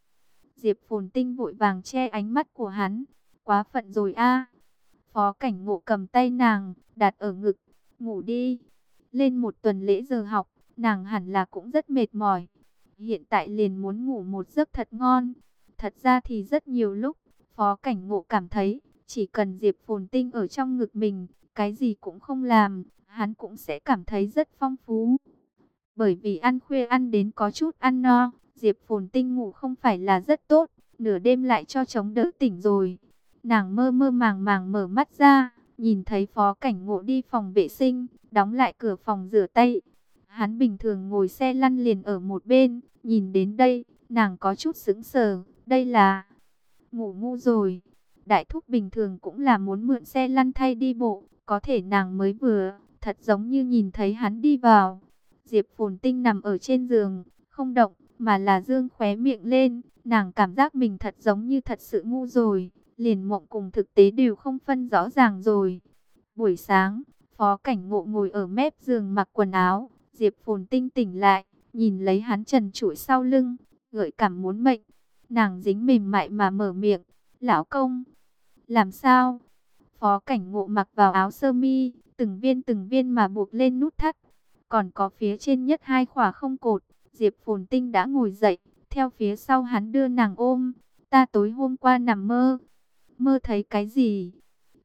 Diệp Phồn Tinh vội vàng che ánh mắt của hắn, quá phận rồi a. Phó Cảnh Ngộ cầm tay nàng, đặt ở ngực, ngủ đi. Lên một tuần lễ giờ học, nàng hẳn là cũng rất mệt mỏi. Hiện tại liền muốn ngủ một giấc thật ngon. Thật ra thì rất nhiều lúc, Phó Cảnh Ngộ cảm thấy, chỉ cần Diệp Phồn Tinh ở trong ngực mình, cái gì cũng không làm, hắn cũng sẽ cảm thấy rất phong phú. Bởi vì ăn khuya ăn đến có chút ăn no, Diệp Phồn Tinh ngủ không phải là rất tốt, nửa đêm lại cho chống đỡ tỉnh rồi. Nàng mơ mơ màng màng mở mắt ra, nhìn thấy Phó Cảnh Ngộ đi phòng vệ sinh, đóng lại cửa phòng rửa tay. Hắn bình thường ngồi xe lăn liền ở một bên, nhìn đến đây, nàng có chút sững sờ, đây là ngủ ngu rồi. Đại thúc bình thường cũng là muốn mượn xe lăn thay đi bộ, có thể nàng mới vừa, thật giống như nhìn thấy hắn đi vào. Diệp Phồn Tinh nằm ở trên giường, không động, mà là dương khóe miệng lên, nàng cảm giác mình thật giống như thật sự ngu rồi, liền mộng cùng thực tế đều không phân rõ ràng rồi. Buổi sáng, Phó Cảnh Ngộ ngồi ở mép giường mặc quần áo, Diệp Phồn Tinh tỉnh lại, nhìn lấy hắn trần trụi sau lưng, gợi cảm muốn mệnh. Nàng dính mềm mại mà mở miệng, lão công, làm sao? Phó Cảnh Ngộ mặc vào áo sơ mi, từng viên mà buộc lên nút thắt, còn có phía trên nhất hai khỏa không cột. Diệp Phồn Tinh đã ngồi dậy, theo phía sau hắn đưa nàng ôm. Ta tối hôm qua nằm mơ. Mơ thấy cái gì?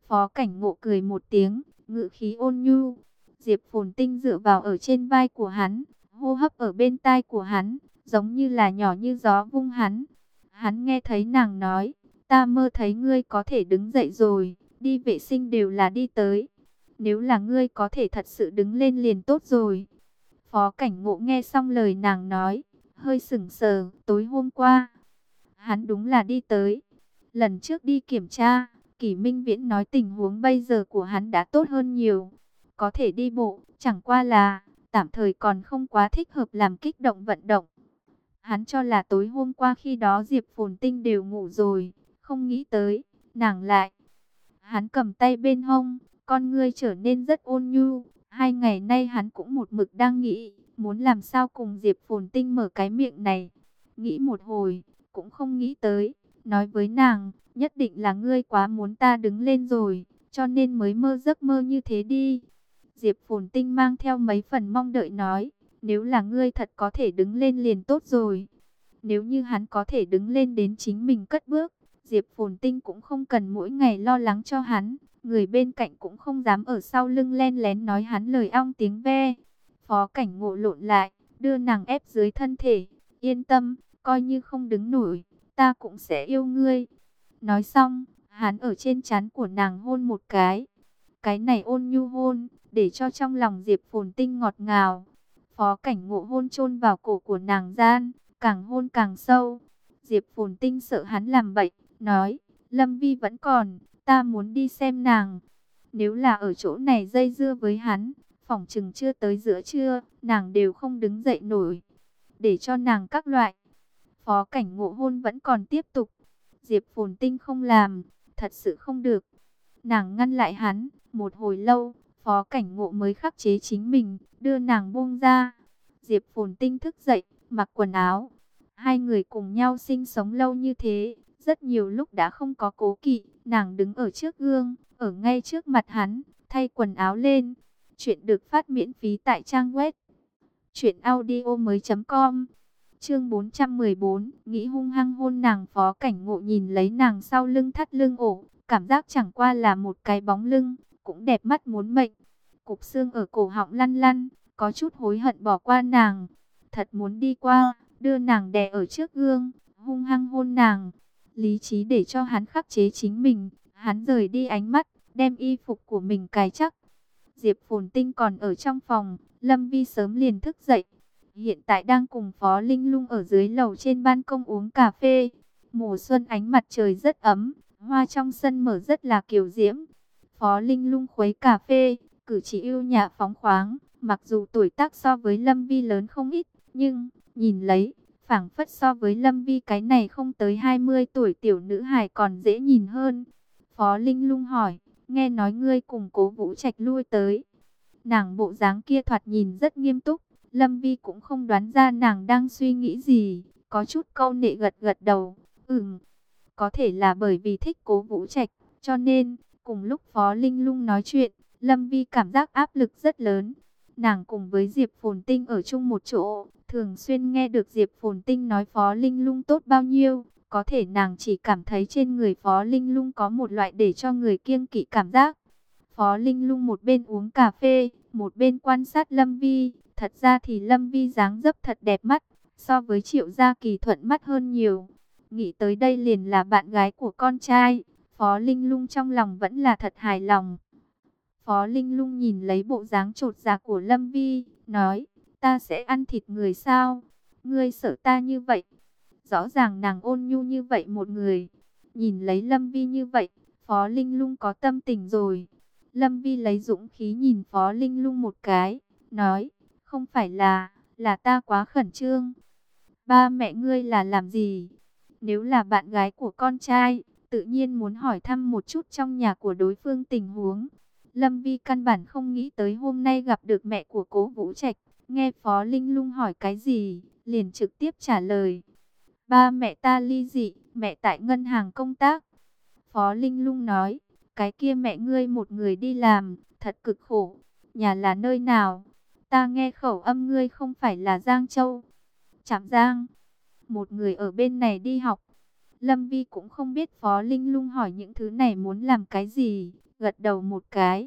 Phó Cảnh Ngộ cười một tiếng, ngữ khí ôn nhu. Diệp Phồn Tinh dựa vào ở trên vai của hắn, hô hấp ở bên tai của hắn, giống như là nhỏ như gió vung hắn. Hắn nghe thấy nàng nói, ta mơ thấy ngươi có thể đứng dậy rồi, đi vệ sinh đều là đi tới. Nếu là ngươi có thể thật sự đứng lên liền tốt rồi. Phó Cảnh Ngộ nghe xong lời nàng nói, hơi sững sờ, tối hôm qua, hắn đúng là đi tới. Lần trước đi kiểm tra, Kỷ Minh Viễn nói tình huống bây giờ của hắn đã tốt hơn nhiều. Có thể đi bộ, chẳng qua là tạm thời còn không quá thích hợp làm kích động vận động. Hắn cho là tối hôm qua khi đó Diệp Phồn Tinh đều ngủ rồi, không nghĩ tới, nàng lại. Hắn cầm tay bên hông, con ngươi trở nên rất ôn nhu. 2 ngày nay hắn cũng một mực đang nghĩ, muốn làm sao cùng Diệp Phồn Tinh mở cái miệng này. Nghĩ một hồi, cũng không nghĩ tới, nói với nàng, nhất định là ngươi quá muốn ta đứng lên rồi, cho nên mới mơ giấc mơ như thế đi. Diệp Phồn Tinh mang theo mấy phần mong đợi nói, nếu là ngươi thật có thể đứng lên liền tốt rồi. Nếu như hắn có thể đứng lên đến chính mình cất bước, Diệp Phồn Tinh cũng không cần mỗi ngày lo lắng cho hắn. Người bên cạnh cũng không dám ở sau lưng len lén nói hắn lời ong tiếng ve. Phó Cảnh Ngộ lộn lại, đưa nàng ép dưới thân thể. Yên tâm, coi như không đứng nổi, ta cũng sẽ yêu ngươi. Nói xong, hắn ở trên trán của nàng hôn một cái. Cái này ôn nhu hôn, để cho trong lòng Diệp Phồn Tinh ngọt ngào. Phó Cảnh Ngộ hôn chôn vào cổ của nàng gian, càng hôn càng sâu. Diệp Phồn Tinh sợ hắn làm bậy, nói, Lâm Vi vẫn còn, ta muốn đi xem nàng. Nếu là ở chỗ này dây dưa với hắn, phỏng chừng chưa tới giữa trưa, nàng đều không đứng dậy nổi. Để cho nàng các loại. Phó Cảnh Ngộ hôn vẫn còn tiếp tục. Diệp Phồn Tinh không làm, thật sự không được. Nàng ngăn lại hắn, một hồi lâu, Phó Cảnh Ngộ mới khắc chế chính mình, đưa nàng buông ra. Diệp Phồn Tinh thức dậy, mặc quần áo. Hai người cùng nhau sinh sống lâu như thế, rất nhiều lúc đã không có cố kỵ. Nàng đứng ở trước gương, ở ngay trước mặt hắn, thay quần áo lên. Chuyện được phát miễn phí tại trang web truyệnaudiomoi.com. Chương 414, nghĩ hung hăng hôn nàng. Phó Cảnh Ngộ nhìn lấy nàng sau lưng thắt lưng ổ, cảm giác chẳng qua là một cái bóng lưng, cũng đẹp mắt muốn mệnh. Cục xương ở cổ họng lăn lăn, có chút hối hận bỏ qua nàng. Thật muốn đi qua, đưa nàng đè ở trước gương, hung hăng hôn nàng. Lý trí để cho hắn khắc chế chính mình, hắn rời đi ánh mắt, đem y phục của mình cài chắc. Diệp Phồn Tinh còn ở trong phòng, Lâm Vi sớm liền thức dậy. Hiện tại đang cùng Phó Linh Lung ở dưới lầu trên ban công uống cà phê. Mùa xuân ánh mặt trời rất ấm, hoa trong sân mở rất là kiều diễm. Phó Linh Lung khuấy cà phê, cử chỉ yêu nhã phóng khoáng. Mặc dù tuổi tác so với Lâm Vi lớn không ít, nhưng nhìn lấy, phảng phất so với Lâm Vi cái này không tới 20 tuổi tiểu nữ hài còn dễ nhìn hơn. Phó Linh Lung hỏi, nghe nói ngươi cùng Cố Vũ Trạch lui tới. Nàng bộ dáng kia thoạt nhìn rất nghiêm túc. Lâm Vi cũng không đoán ra nàng đang suy nghĩ gì, có chút câu nệ gật gật đầu. Có thể là bởi vì thích Cố Vũ Trạch, cho nên cùng lúc Phó Linh Lung nói chuyện, Lâm Vi cảm giác áp lực rất lớn. Nàng cùng với Diệp Phồn Tinh ở chung một chỗ, thường xuyên nghe được Diệp Phồn Tinh nói Phó Linh Lung tốt bao nhiêu. Có thể nàng chỉ cảm thấy trên người Phó Linh Lung có một loại để cho người kiêng kỵ cảm giác. Phó Linh Lung một bên uống cà phê, một bên quan sát Lâm Vi. Thật ra thì Lâm Vi dáng dấp thật đẹp mắt, so với Triệu Gia Kỳ thuận mắt hơn nhiều. Nghĩ tới đây liền là bạn gái của con trai, Phó Linh Lung trong lòng vẫn là thật hài lòng. Phó Linh Lung nhìn lấy bộ dáng chột dạ của Lâm Vi, nói, ta sẽ ăn thịt người sao? Ngươi sợ ta như vậy? Rõ ràng nàng ôn nhu như vậy một người. Nhìn lấy Lâm Vi như vậy, Phó Linh Lung có tâm tình rồi. Lâm Vi lấy dũng khí nhìn Phó Linh Lung một cái, nói, không phải là ta quá khẩn trương. Ba mẹ ngươi là làm gì? Nếu là bạn gái của con trai, tự nhiên muốn hỏi thăm một chút trong nhà của đối phương tình huống. Lâm Vi căn bản không nghĩ tới hôm nay gặp được mẹ của Cố Vũ Trạch. Nghe Phó Linh Lung hỏi cái gì, liền trực tiếp trả lời. Ba mẹ ta ly dị, mẹ tại ngân hàng công tác. Phó Linh Lung nói, cái kia mẹ ngươi một người đi làm, thật cực khổ. Nhà là nơi nào? Ta nghe khẩu âm ngươi không phải là Giang Châu. Trạm Giang. Một người ở bên này đi học. Lâm Vi cũng không biết Phó Linh Lung hỏi những thứ này muốn làm cái gì. gật đầu một cái.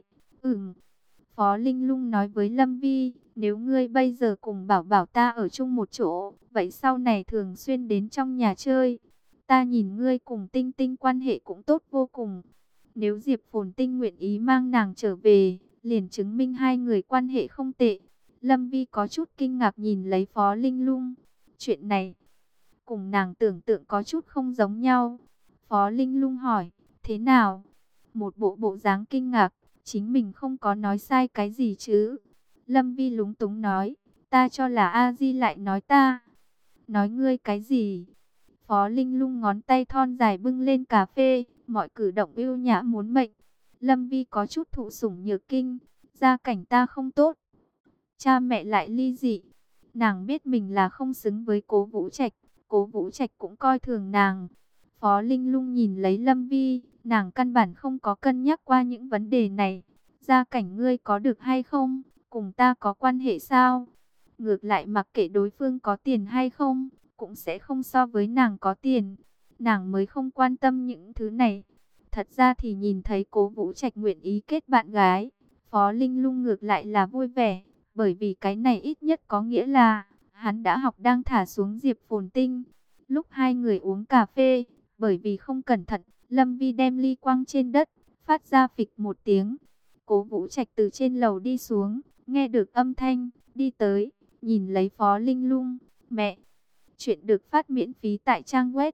Phó Linh Lung nói với Lâm Vi, nếu ngươi bây giờ cùng Bảo Bảo ta ở chung một chỗ, vậy sau này thường xuyên đến trong nhà chơi. Ta nhìn ngươi cùng Tinh Tinh quan hệ cũng tốt vô cùng. Nếu Diệp Phồn Tinh nguyện ý mang nàng trở về, liền chứng minh hai người quan hệ không tệ. Lâm Vi có chút kinh ngạc nhìn lấy Phó Linh Lung. Chuyện này, cùng nàng tưởng tượng có chút không giống nhau. Phó Linh Lung hỏi, thế nào? Một bộ bộ dáng kinh ngạc, chính mình không có nói sai cái gì chứ? Lâm Vi lúng túng nói, ta cho là A Di lại nói ta. Nói ngươi cái gì? Phó Linh Lung ngón tay thon dài bưng lên cà phê, mọi cử động ưu nhã muốn mệnh. Lâm Vi có chút thụ sủng nhược kinh, gia cảnh ta không tốt, cha mẹ lại ly dị. Nàng biết mình là không xứng với Cố Vũ Trạch, Cố Vũ Trạch cũng coi thường nàng. Phó Linh Lung nhìn lấy Lâm Vi, nàng căn bản không có cân nhắc qua những vấn đề này. Gia cảnh ngươi có được hay không, cùng ta có quan hệ sao? Ngược lại mặc kệ đối phương có tiền hay không, cũng sẽ không so với nàng có tiền. Nàng mới không quan tâm những thứ này. Thật ra thì nhìn thấy Cố Vũ Trạch nguyện ý kết bạn gái, Phó Linh Lung ngược lại là vui vẻ. Bởi vì cái này ít nhất có nghĩa là hắn đã học đang thả xuống Diệp Phồn Tinh. Lúc hai người uống cà phê, bởi vì không cẩn thận, Lâm Vi đem ly quăng trên đất, phát ra phịch một tiếng. Cố Vũ Trạch từ trên lầu đi xuống, nghe được âm thanh, đi tới, nhìn lấy Phó Linh Lung. Mẹ, chuyện được phát miễn phí tại trang web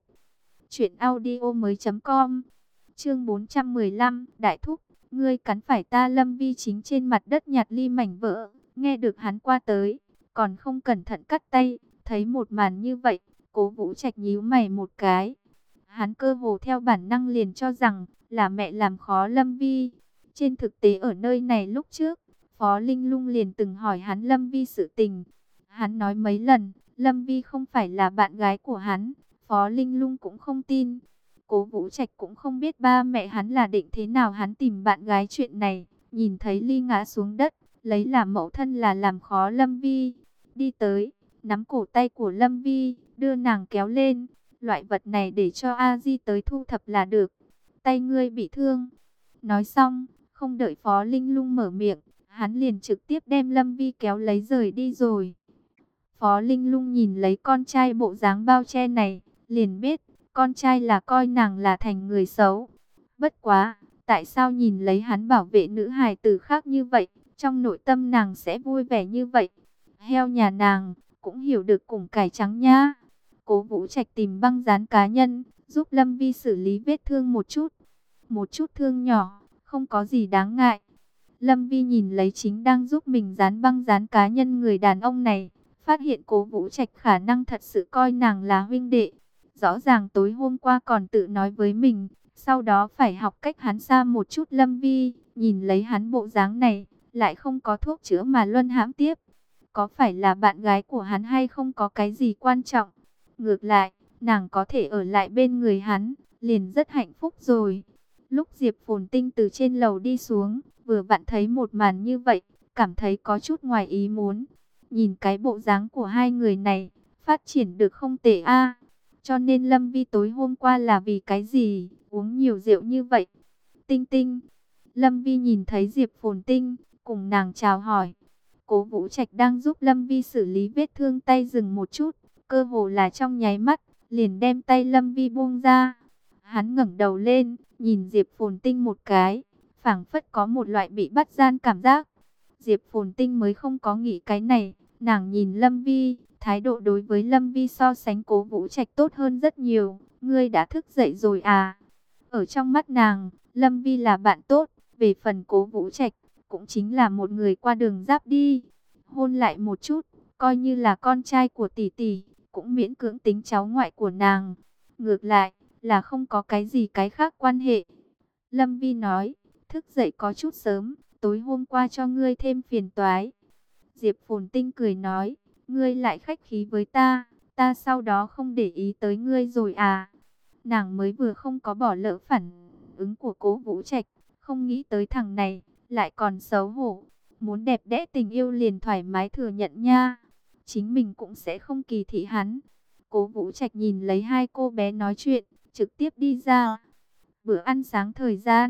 truyệnaudiomoi.com. Chương 415, Đại Thúc, ngươi cắn phải ta. Lâm Vi chính trên mặt đất nhặt ly mảnh vỡ, nghe được hắn qua tới, còn không cẩn thận cắt tay. Thấy một màn như vậy, Cố Vũ Trạch nhíu mày một cái. Hắn cơ hồ theo bản năng liền cho rằng là mẹ làm khó Lâm Vi. Trên thực tế ở nơi này lúc trước, Phó Linh Lung liền từng hỏi hắn Lâm Vi sự tình. Hắn nói mấy lần, Lâm Vi không phải là bạn gái của hắn. Phó Linh Lung cũng không tin. Cố Vũ Trạch cũng không biết ba mẹ hắn là định thế nào hắn tìm bạn gái chuyện này. Nhìn thấy ly ngã xuống đất, lấy làm mẫu thân là làm khó Lâm Vi. Đi tới, nắm cổ tay của Lâm Vi, đưa nàng kéo lên. Loại vật này để cho A Di tới thu thập là được. Tay ngươi bị thương. Nói xong, không đợi Phó Linh Lung mở miệng, hắn liền trực tiếp đem Lâm Vi kéo lấy rời đi rồi. Phó Linh Lung nhìn lấy con trai bộ dáng bao che này, liền biết, con trai là coi nàng là thành người xấu. Bất quá, tại sao nhìn lấy hắn bảo vệ nữ hài tử khác như vậy, trong nội tâm nàng sẽ vui vẻ như vậy? Heo nhà nàng, cũng hiểu được củ cải trắng nhá. Cố Vũ Trạch tìm băng dán cá nhân, giúp Lâm Vi xử lý vết thương một chút. Một chút thương nhỏ, không có gì đáng ngại. Lâm Vi nhìn lấy chính đang giúp mình dán băng dán cá nhân người đàn ông này, phát hiện Cố Vũ Trạch khả năng thật sự coi nàng là huynh đệ. Rõ ràng tối hôm qua còn tự nói với mình, sau đó phải học cách hắn xa một chút. Lâm Vi nhìn lấy hắn bộ dáng này, lại không có thuốc chữa mà luân hãm tiếp. Có phải là bạn gái của hắn hay không có cái gì quan trọng? Ngược lại, nàng có thể ở lại bên người hắn, liền rất hạnh phúc rồi. Lúc Diệp Phồn Tinh từ trên lầu đi xuống, vừa vặn thấy một màn như vậy, cảm thấy có chút ngoài ý muốn. Nhìn cái bộ dáng của hai người này, phát triển được không tệ a. Cho nên Lâm Vi tối hôm qua là vì cái gì, uống nhiều rượu như vậy? Tinh Tinh. Lâm Vi nhìn thấy Diệp Phồn Tinh, cùng nàng chào hỏi. Cố Vũ Trạch đang giúp Lâm Vi xử lý vết thương tay dừng một chút, cơ hồ là trong nháy mắt, liền đem tay Lâm Vi buông ra. Hắn ngẩng đầu lên, nhìn Diệp Phồn Tinh một cái, phảng phất có một loại bị bắt gian cảm giác. Diệp Phồn Tinh mới không có nghĩ cái này, nàng nhìn Lâm Vi, thái độ đối với Lâm Vi so sánh Cố Vũ Trạch tốt hơn rất nhiều. Ngươi đã thức dậy rồi à? Ở trong mắt nàng, Lâm Vi là bạn tốt, về phần Cố Vũ Trạch, cũng chính là một người qua đường giáp đi. Hôn lại một chút, coi như là con trai của tỷ tỷ, cũng miễn cưỡng tính cháu ngoại của nàng. Ngược lại, là không có cái gì cái khác quan hệ. Lâm Vi nói, thức dậy có chút sớm, tối hôm qua cho ngươi thêm phiền toái. Diệp Phồn Tinh cười nói, ngươi lại khách khí với ta, ta sau đó không để ý tới ngươi rồi à? Nàng mới vừa không có bỏ lỡ phản ứng của Cố Vũ Trạch, không nghĩ tới thằng này, lại còn xấu hổ. Muốn đẹp đẽ tình yêu liền thoải mái thừa nhận nha. Chính mình cũng sẽ không kỳ thị hắn. Cố Vũ Trạch nhìn lấy hai cô bé nói chuyện, trực tiếp đi ra. Bữa ăn sáng thời gian,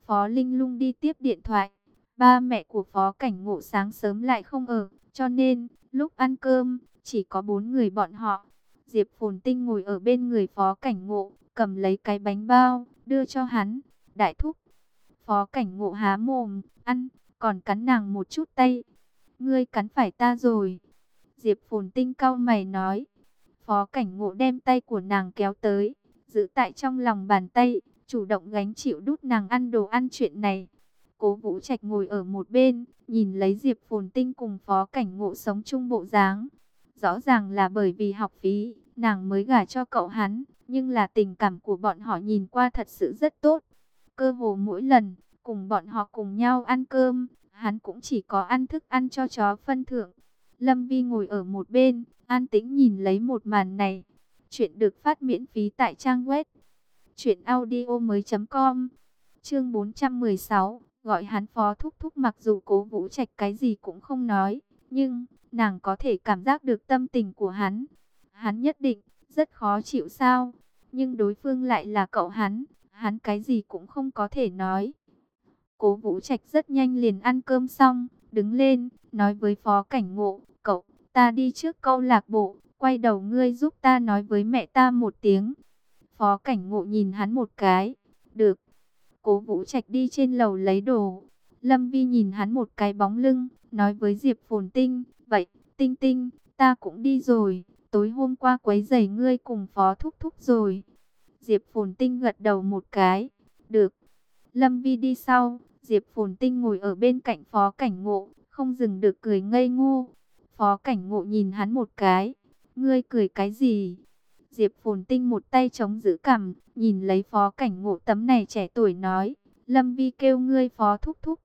Phó Linh Lung đi tiếp điện thoại. Ba mẹ của Phó Cảnh Ngộ sáng sớm lại không ở, cho nên lúc ăn cơm chỉ có 4 người bọn họ. Diệp Phồn Tinh ngồi ở bên người Phó Cảnh Ngộ, cầm lấy cái bánh bao, đưa cho hắn. Đại thúc. Phó Cảnh Ngộ há mồm, ăn, còn cắn nàng một chút tay. Ngươi cắn phải ta rồi. Diệp Phồn Tinh cau mày nói. Phó Cảnh Ngộ đem tay của nàng kéo tới, giữ tại trong lòng bàn tay, chủ động gánh chịu đút nàng ăn đồ ăn chuyện này. Cố Vũ Trạch ngồi ở một bên, nhìn lấy Diệp Phồn Tinh cùng Phó Cảnh Ngộ sống chung bộ dáng. Rõ ràng là bởi vì học phí, nàng mới gả cho cậu hắn, nhưng là tình cảm của bọn họ nhìn qua thật sự rất tốt. Cơ hồ mỗi lần cùng bọn họ cùng nhau ăn cơm, hắn cũng chỉ có ăn thức ăn cho chó phân thưởng. Lâm Vi ngồi ở một bên, an tĩnh nhìn lấy một màn này. Chuyện được phát miễn phí tại trang web truyệnaudiomoi.com. Chương 416, gọi hắn Phó thúc thúc. Mặc dù Cố Vũ Trạch cái gì cũng không nói, nhưng nàng có thể cảm giác được tâm tình của hắn. Hắn nhất định rất khó chịu sao? Nhưng đối phương lại là cậu hắn cái gì cũng không có thể nói. Cố Vũ Trạch rất nhanh liền ăn cơm xong, đứng lên, nói với Phó Cảnh Ngộ, cậu, ta đi trước câu lạc bộ, quay đầu ngươi giúp ta nói với mẹ ta một tiếng. Phó Cảnh Ngộ nhìn hắn một cái, được. Cố Vũ Trạch đi trên lầu lấy đồ. Lâm Vi nhìn hắn một cái bóng lưng, nói với Diệp Phồn Tinh, vậy, Tinh Tinh, ta cũng đi rồi, tối hôm qua quấy rầy ngươi cùng Phó thúc thúc rồi. Diệp Phồn Tinh gật đầu một cái, được. Lâm Vi đi sau, Diệp Phồn Tinh ngồi ở bên cạnh Phó Cảnh Ngộ, không dừng được cười ngây ngô. Phó Cảnh Ngộ nhìn hắn một cái, ngươi cười cái gì? Diệp Phồn Tinh một tay chống giữ cằm, nhìn lấy Phó Cảnh Ngộ tấm này trẻ tuổi nói, Lâm Vi kêu ngươi Phó thúc thúc.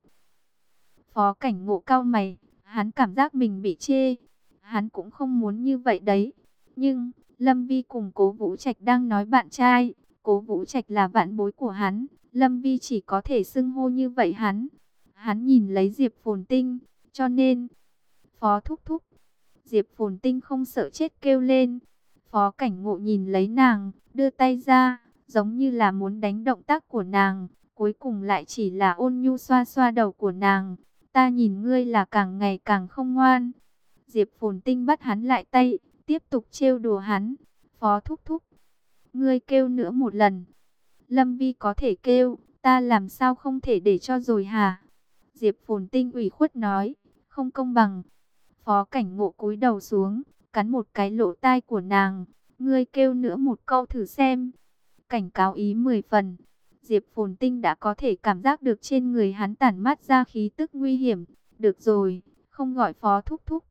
Phó Cảnh Ngộ cau mày, hắn cảm giác mình bị chê, hắn cũng không muốn như vậy đấy. Nhưng, Lâm Vi cùng Cố Vũ Trạch đang nói bạn trai, Cố Vũ Trạch là bạn bối của hắn, Lâm Vi chỉ có thể xưng hô như vậy hắn. Hắn nhìn lấy Diệp Phồn Tinh, cho nên, Phó thúc thúc. Diệp Phồn Tinh không sợ chết kêu lên. Phó Cảnh Ngộ nhìn lấy nàng, đưa tay ra, giống như là muốn đánh động tác của nàng, cuối cùng lại chỉ là ôn nhu xoa xoa đầu của nàng. Ta nhìn ngươi là càng ngày càng không ngoan. Diệp Phồn Tinh bắt hắn lại tay, tiếp tục trêu đùa hắn. Phó thúc thúc, ngươi kêu nữa một lần. Lâm Vi có thể kêu, ta làm sao không thể để cho rồi hả? Diệp Phồn Tinh ủy khuất nói, không công bằng. Phó Cảnh Ngộ cúi đầu xuống, cắn một cái lỗ tai của nàng. Ngươi kêu nữa một câu thử xem. Cảnh cáo ý 10 phần. Diệp Phồn Tinh đã có thể cảm giác được trên người hắn tản mát ra khí tức nguy hiểm. Được rồi, không gọi Phó thúc thúc,